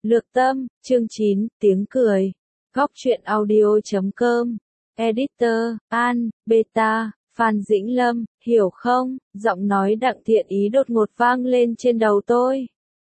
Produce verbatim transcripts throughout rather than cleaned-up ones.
Lược Tâm, chương chín, tiếng cười. Góc truyện audio chấm com. Editor, An, Beta, Phan Dĩnh Lâm, hiểu không? Giọng nói Đặng Thiện Ý đột ngột vang lên trên đầu tôi.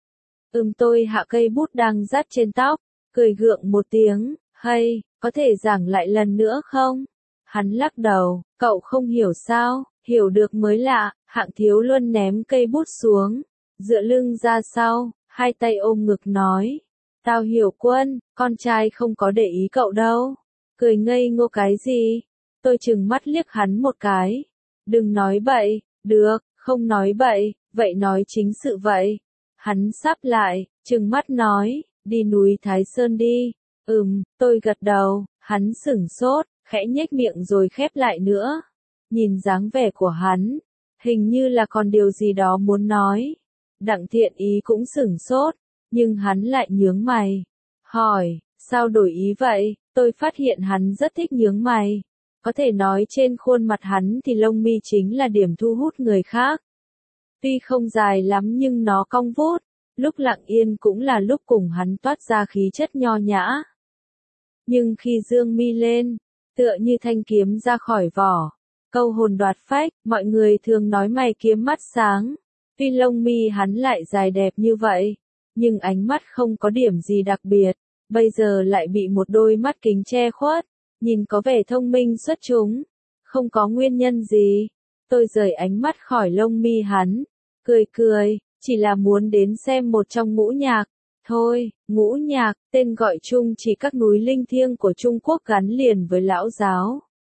Ừm tôi hạ cây bút đang dắt trên tóc, cười gượng một tiếng, hay, có thể giảng lại lần nữa không? Hắn lắc đầu, cậu không hiểu sao, hiểu được mới lạ. Hạng Thiếu Luân ném cây bút xuống, dựa lưng ra sau, hai tay ôm ngực nói. Tao hiểu Quân, con trai không có để ý cậu đâu. Cười ngây ngô cái gì? Tôi trừng mắt liếc hắn một cái. Đừng nói bậy, được, không nói bậy, vậy nói chính sự vậy. Hắn sắp lại, trừng mắt nói, đi núi Thái Sơn đi. Ừm, tôi gật đầu, hắn sửng sốt, khẽ nhếch miệng rồi khép lại nữa. Nhìn dáng vẻ của hắn, hình như là còn điều gì đó muốn nói. Đặng Thiện Ý cũng sửng sốt, nhưng hắn lại nhướng mày. Hỏi, sao đổi ý vậy? Tôi phát hiện hắn rất thích nhướng mày. Có thể nói trên khuôn mặt hắn thì lông mi chính là điểm thu hút người khác. Tuy không dài lắm nhưng nó cong vút, lúc lặng yên cũng là lúc cùng hắn toát ra khí chất nho nhã. Nhưng khi dương mi lên, tựa như thanh kiếm ra khỏi vỏ, câu hồn đoạt phách, mọi người thường nói mày kiếm mắt sáng. Tuy lông mi hắn lại dài đẹp như vậy, nhưng ánh mắt không có điểm gì đặc biệt, bây giờ lại bị một đôi mắt kính che khuất, nhìn có vẻ thông minh xuất chúng, không có nguyên nhân gì. Tôi rời ánh mắt khỏi lông mi hắn, cười cười, chỉ là muốn đến xem một trong ngũ nhạc. Thôi, ngũ nhạc, tên gọi chung chỉ các núi linh thiêng của Trung Quốc gắn liền với lão giáo.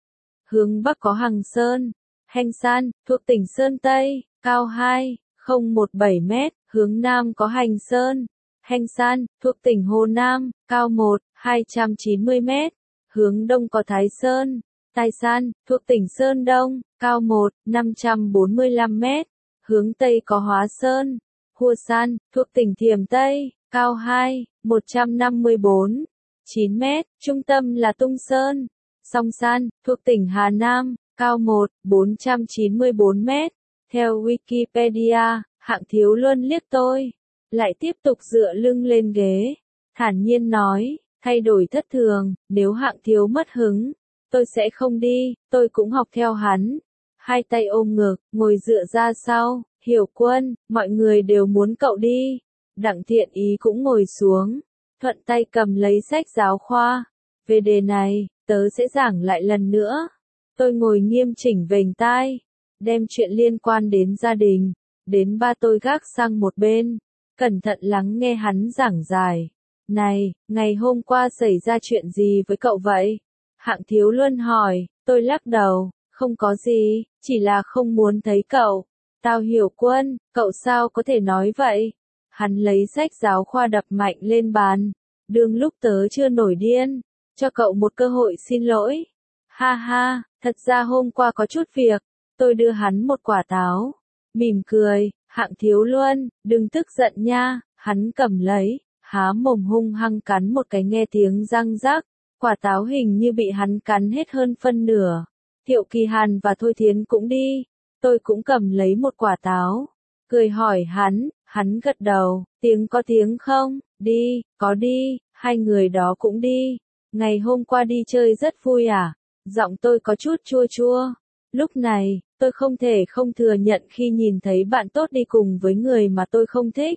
Hướng Bắc có Hằng Sơn, Hanh San, thuộc tỉnh Sơn Tây, cao hai phẩy không một bảy mét, hướng Nam có Hành Sơn, Hanh San, thuộc tỉnh Hồ Nam, cao một phẩy hai chín mươi mét, hướng Đông có Thái Sơn, Tai San, thuộc tỉnh Sơn Đông, cao một phẩy năm bốn lăm mét, hướng Tây có Hóa Sơn, Hua San, thuộc tỉnh Thiểm Tây, cao hai phẩy một năm bốn chín mét, trung tâm là Tung Sơn, Song San, thuộc tỉnh Hà Nam, cao một phẩy bốn chín bốn mét. Theo Wikipedia, Hạng Thiếu Luân liếc tôi, lại tiếp tục dựa lưng lên ghế, thản nhiên nói, thay đổi thất thường, nếu Hạng Thiếu mất hứng, tôi sẽ không đi. Tôi cũng học theo hắn, hai tay ôm ngực, ngồi dựa ra sau. Hiểu Quân, mọi người đều muốn cậu đi. Đặng Thiện Ý cũng ngồi xuống, thuận tay cầm lấy sách giáo khoa. Về đề này, tớ sẽ giảng lại lần nữa. Tôi ngồi nghiêm chỉnh vểnh tai, đem chuyện liên quan đến gia đình, đến ba tôi gác sang một bên, cẩn thận lắng nghe hắn giảng giải. Này, ngày hôm qua xảy ra chuyện gì với cậu vậy? Hạng Thiếu Luân hỏi. Tôi lắc đầu, không có gì, chỉ là không muốn thấy cậu. Tao hiểu Quân, cậu sao có thể nói vậy? Hắn lấy sách giáo khoa đập mạnh lên bàn. Đương lúc tớ chưa nổi điên, cho cậu một cơ hội xin lỗi. Ha ha, thật ra hôm qua có chút việc. Tôi đưa hắn một quả táo, mỉm cười. Hạng Thiếu Luân, đừng tức giận nha. Hắn cầm lấy, há mồm hung hăng cắn một cái nghe tiếng răng rắc. Quả táo hình như bị hắn cắn hết hơn phân nửa. Thiệu Kỳ Hàn và Thôi Thiến cũng đi. Tôi cũng cầm lấy một quả táo, cười hỏi hắn. Hắn gật đầu, tiếng có tiếng không? Đi, có đi. Hai người đó cũng đi. Ngày hôm qua đi chơi rất vui à? Giọng tôi có chút chua chua. Lúc này, tôi không thể không thừa nhận khi nhìn thấy bạn tốt đi cùng với người mà tôi không thích.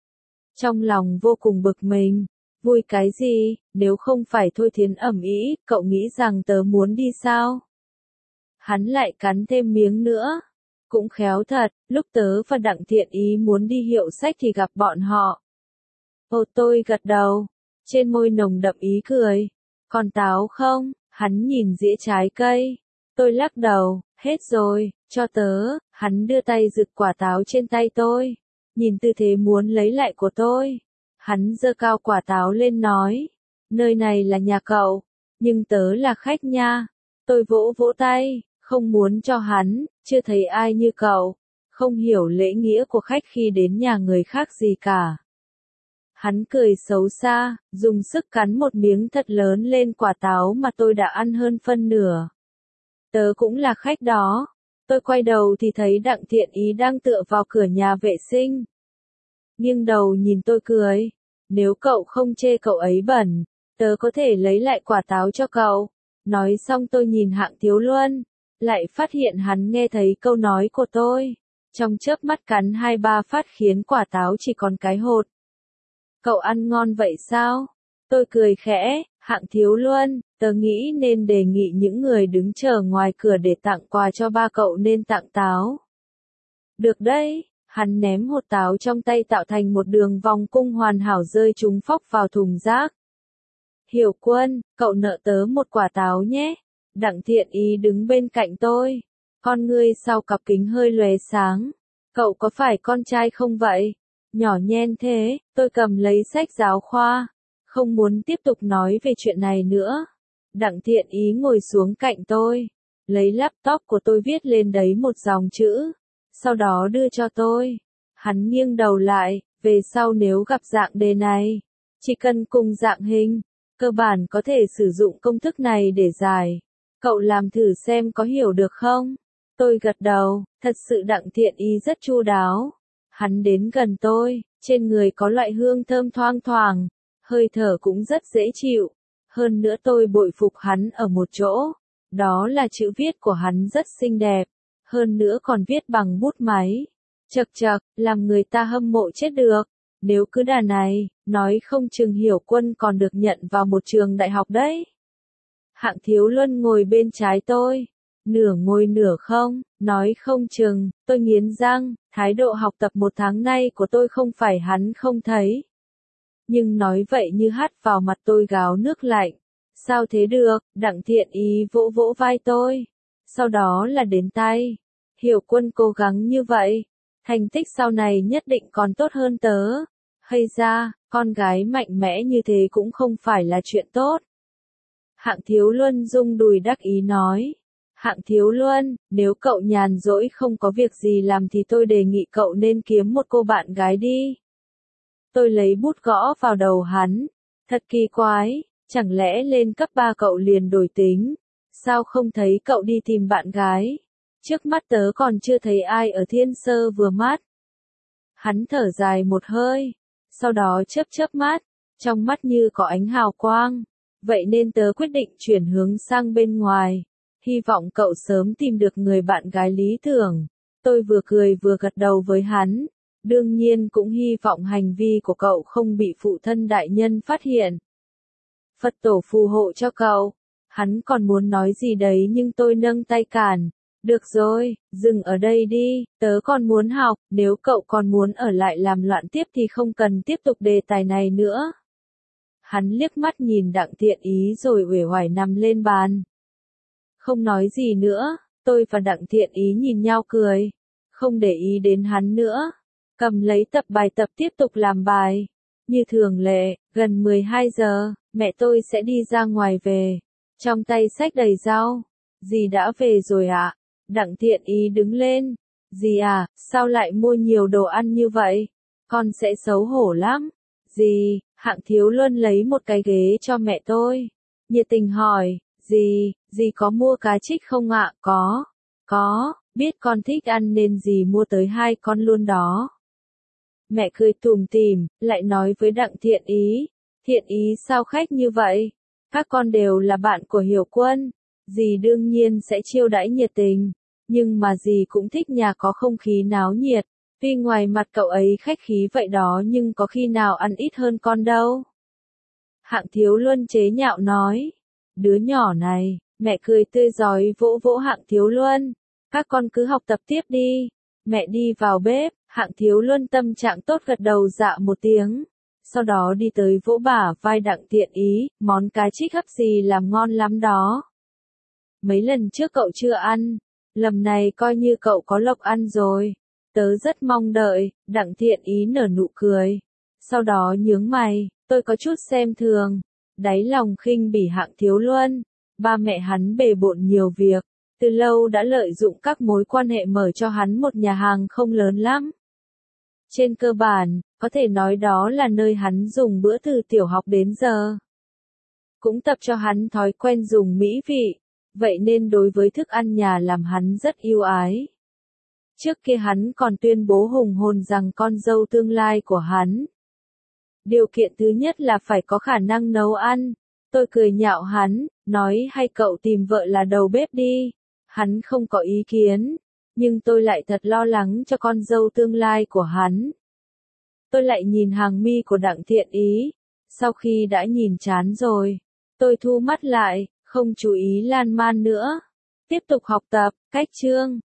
Trong lòng vô cùng bực mình. Vui cái gì, nếu không phải Thôi Thiến ẩm ý, cậu nghĩ rằng tớ muốn đi sao? Hắn lại cắn thêm miếng nữa. Cũng khéo thật, lúc tớ và Đặng Thiện Ý muốn đi hiệu sách thì gặp bọn họ. Ồ, tôi gật đầu, trên môi nồng đậm ý cười. Còn táo không? Hắn nhìn dĩa trái cây. Tôi lắc đầu, hết rồi, cho tớ. Hắn đưa tay giựt quả táo trên tay tôi, nhìn tư thế muốn lấy lại của tôi. Hắn giơ cao quả táo lên nói, nơi này là nhà cậu, nhưng tớ là khách nha. Tôi vỗ vỗ tay, không muốn cho hắn, chưa thấy ai như cậu, không hiểu lễ nghĩa của khách khi đến nhà người khác gì cả. Hắn cười xấu xa, dùng sức cắn một miếng thật lớn lên quả táo mà tôi đã ăn hơn phân nửa. Tớ cũng là khách đó. Tôi quay đầu thì thấy Đặng Thiện Ý đang tựa vào cửa nhà vệ sinh. Nghiêng đầu nhìn tôi cười. nếu cậu không chê cậu ấy bẩn, tớ có thể lấy lại quả táo cho cậu. Nói xong tôi nhìn Hạng Thiếu Luân, lại phát hiện hắn nghe thấy câu nói của tôi. Trong chớp mắt cắn hai ba phát khiến quả táo chỉ còn cái hột. Cậu ăn ngon vậy sao? Tôi cười khẽ, Hạng Thiếu Luân, tớ nghĩ nên đề nghị những người đứng chờ ngoài cửa để tặng quà cho ba cậu nên tặng táo. Được đấy, hắn ném hột táo trong tay tạo thành một đường vòng cung hoàn hảo rơi trúng phóc vào thùng rác. Hiểu Quân, cậu nợ tớ một quả táo nhé. Đặng Thiện Ý đứng bên cạnh tôi. Con ngươi sau cặp kính hơi lóe sáng. Cậu có phải con trai không vậy? Nhỏ nhen thế, tôi cầm lấy sách giáo khoa. Không muốn tiếp tục nói về chuyện này nữa. Đặng Thiện Ý ngồi xuống cạnh tôi. Lấy laptop của tôi viết lên đấy một dòng chữ. Sau đó đưa cho tôi. Hắn nghiêng đầu lại, về sau nếu gặp dạng đề này. Chỉ cần cùng dạng hình. Cơ bản có thể sử dụng công thức này để giải. Cậu làm thử xem có hiểu được không? Tôi gật đầu, thật sự Đặng Thiện Ý rất chu đáo. Hắn đến gần tôi, trên người có loại hương thơm thoang thoảng, hơi thở cũng rất dễ chịu. Hơn nữa tôi bội phục hắn ở một chỗ, đó là chữ viết của hắn rất xinh đẹp, hơn nữa còn viết bằng bút máy. Chậc chậc, làm người ta hâm mộ chết được. Nếu cứ đà này, nói không chừng Hiểu Quân còn được nhận vào một trường đại học đấy. Hạng Thiếu Luân ngồi bên trái tôi. Nửa ngồi nửa không, nói không chừng, tôi nghiến răng, thái độ học tập một tháng nay của tôi không phải hắn không thấy. Nhưng nói vậy như hắt vào mặt tôi gáo nước lạnh. Sao thế được, Đặng Thiện Ý vỗ vỗ vai tôi. Sau đó là đến tay. Hiểu Quân cố gắng như vậy. Thành tích sau này nhất định còn tốt hơn tớ. Hay ra, con gái mạnh mẽ như thế cũng không phải là chuyện tốt. Hạng Thiếu Luân rung đùi đắc ý nói. Hạng Thiếu Luân, nếu cậu nhàn rỗi không có việc gì làm thì tôi đề nghị cậu nên kiếm một cô bạn gái đi. Tôi lấy bút gõ vào đầu hắn. Thật kỳ quái, chẳng lẽ lên cấp ba cậu liền đổi tính? Sao không thấy cậu đi tìm bạn gái? Trước mắt tớ còn chưa thấy ai ở Thiên Sơ vừa mắt. Hắn thở dài một hơi, sau đó chớp chớp mắt, trong mắt như có ánh hào quang. Vậy nên tớ quyết định chuyển hướng sang bên ngoài. Hy vọng cậu sớm tìm được người bạn gái lý tưởng. Tôi vừa cười vừa gật đầu với hắn. Đương nhiên cũng hy vọng hành vi của cậu không bị phụ thân đại nhân phát hiện. Phật tổ phù hộ cho cậu. Hắn còn muốn nói gì đấy nhưng tôi nâng tay cản. Được rồi, dừng ở đây đi, tớ còn muốn học, nếu cậu còn muốn ở lại làm loạn tiếp thì không cần tiếp tục đề tài này nữa. Hắn liếc mắt nhìn Đặng Thiện Ý rồi uể oải nằm lên bàn. Không nói gì nữa, tôi và Đặng Thiện Ý nhìn nhau cười. Không để ý đến hắn nữa. Cầm lấy tập bài tập tiếp tục làm bài. Như thường lệ, gần mười hai giờ, mẹ tôi sẽ đi ra ngoài về. Trong tay xách đầy rau. Dì đã về rồi ạ? À? Đặng Thiện Ý đứng lên. Dì à, sao lại mua nhiều đồ ăn như vậy? Con sẽ xấu hổ lắm. Dì, Hạng Thiếu Luân lấy một cái ghế cho mẹ tôi. Nhiệt tình hỏi, dì, dì có mua cá trích không ạ? Có. Có, biết con thích ăn nên dì mua tới hai con luôn đó. Mẹ cười tủm tỉm, lại nói với Đặng Thiện Ý. Thiện Ý sao khách như vậy? Các con đều là bạn của Hiểu Quân. Dì đương nhiên sẽ chiêu đãi nhiệt tình. Nhưng mà dì cũng thích nhà có không khí náo nhiệt. Tuy ngoài mặt cậu ấy khách khí vậy đó nhưng có khi nào ăn ít hơn con đâu. Hạng Thiếu Luân chế nhạo nói. Đứa nhỏ này, mẹ cười tươi rói vỗ vỗ Hạng Thiếu Luân. Các con cứ học tập tiếp đi. Mẹ đi vào bếp, Hạng Thiếu Luân tâm trạng tốt gật đầu dạ một tiếng. Sau đó đi tới vỗ bả vai Đặng Thiện Ý, món cá trích hấp gì làm ngon lắm đó. Mấy lần trước cậu chưa ăn, lần này coi như cậu có lộc ăn rồi. Tớ rất mong đợi, Đặng Thiện Ý nở nụ cười. Sau đó nhướng mày, tôi có chút xem thường. Đáy lòng khinh bỉ Hạng Thiếu Luân. Ba mẹ hắn bề bộn nhiều việc. Từ lâu đã lợi dụng các mối quan hệ mở cho hắn một nhà hàng không lớn lắm. Trên cơ bản, có thể nói đó là nơi hắn dùng bữa từ tiểu học đến giờ. Cũng tập cho hắn thói quen dùng mỹ vị. Vậy nên đối với thức ăn nhà làm hắn rất yêu ái. Trước kia hắn còn tuyên bố hùng hồn rằng con dâu tương lai của hắn Điều kiện thứ nhất là phải có khả năng nấu ăn. Tôi cười nhạo hắn, nói hay cậu tìm vợ là đầu bếp đi. Hắn không có ý kiến, nhưng tôi lại thật lo lắng cho con dâu tương lai của hắn. Tôi lại nhìn hàng mi của Đặng Thiện Ý. Sau khi đã nhìn chán rồi, tôi thu mắt lại, không chú ý lan man nữa. Tiếp tục học tập, cách chương.